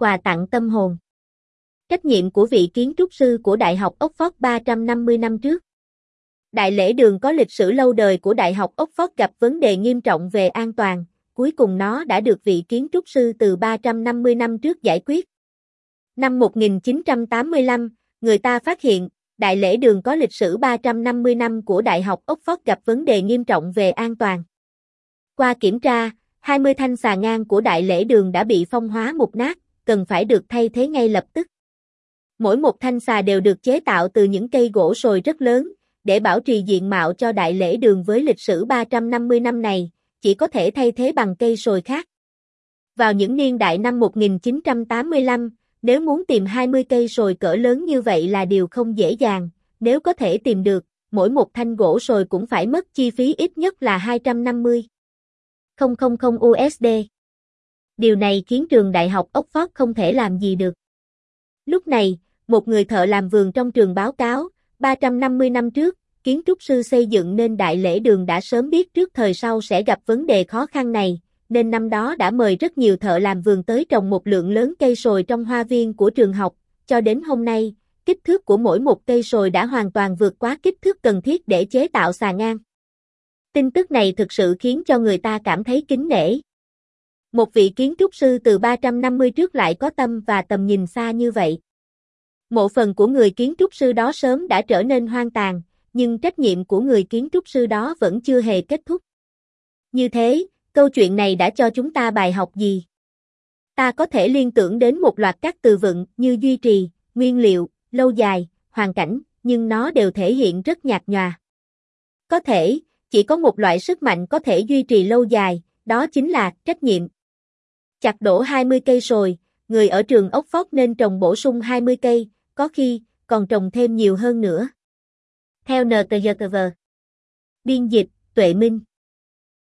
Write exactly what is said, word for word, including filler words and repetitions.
Quà tặng tâm hồn. Trách nhiệm của vị kiến trúc sư của Đại học Oxford ba trăm năm mươi năm trước. Đại lễ đường có lịch sử lâu đời của Đại học Oxford gặp vấn đề nghiêm trọng về an toàn, cuối cùng nó đã được vị kiến trúc sư từ ba trăm năm mươi năm trước giải quyết. Năm một nghìn chín trăm tám mươi lăm, người ta phát hiện, đại lễ đường có lịch sử ba trăm năm mươi năm của Đại học Oxford gặp vấn đề nghiêm trọng về an toàn. Qua kiểm tra, hai mươi thanh xà ngang của đại lễ đường đã bị phong hóa mục nát, cần phải được thay thế ngay lập tức. Mỗi một thanh xà đều được chế tạo từ những cây gỗ sồi rất lớn, để bảo trì diện mạo cho đại lễ đường với lịch sử ba trăm năm mươi năm này, chỉ có thể thay thế bằng cây sồi khác. Vào những niên đại năm một nghìn chín trăm tám mươi lăm, nếu muốn tìm hai mươi cây sồi cỡ lớn như vậy là điều không dễ dàng, nếu có thể tìm được, mỗi một thanh gỗ sồi cũng phải mất chi phí ít nhất là hai trăm năm mươi nghìn u ét đê. Điều này khiến trường Đại học Oxford không thể làm gì được. Lúc này, một người thợ làm vườn trong trường báo cáo, ba trăm năm mươi năm trước, kiến trúc sư xây dựng nên đại lễ đường đã sớm biết trước thời sau sẽ gặp vấn đề khó khăn này, nên năm đó đã mời rất nhiều thợ làm vườn tới trồng một lượng lớn cây sồi trong hoa viên của trường học, cho đến hôm nay, kích thước của mỗi một cây sồi đã hoàn toàn vượt quá kích thước cần thiết để chế tạo xà ngang. Tin tức này thực sự khiến cho người ta cảm thấy kính nể. Một vị kiến trúc sư từ ba trăm năm mươi trước lại có tâm và tầm nhìn xa như vậy. Mộ phần của người kiến trúc sư đó sớm đã trở nên hoang tàn, nhưng trách nhiệm của người kiến trúc sư đó vẫn chưa hề kết thúc. Như thế, câu chuyện này đã cho chúng ta bài học gì? Ta có thể liên tưởng đến một loạt các từ vựng như duy trì, nguyên liệu, lâu dài, hoàn cảnh, nhưng nó đều thể hiện rất nhạt nhòa. Có thể, chỉ có một loại sức mạnh có thể duy trì lâu dài, đó chính là trách nhiệm. Chặt đổ hai mươi cây sồi, người ở trường Oxford nên trồng bổ sung hai mươi cây, có khi còn trồng thêm nhiều hơn nữa. Theo en tê giê tê vê. Biên dịch, Tuệ Minh.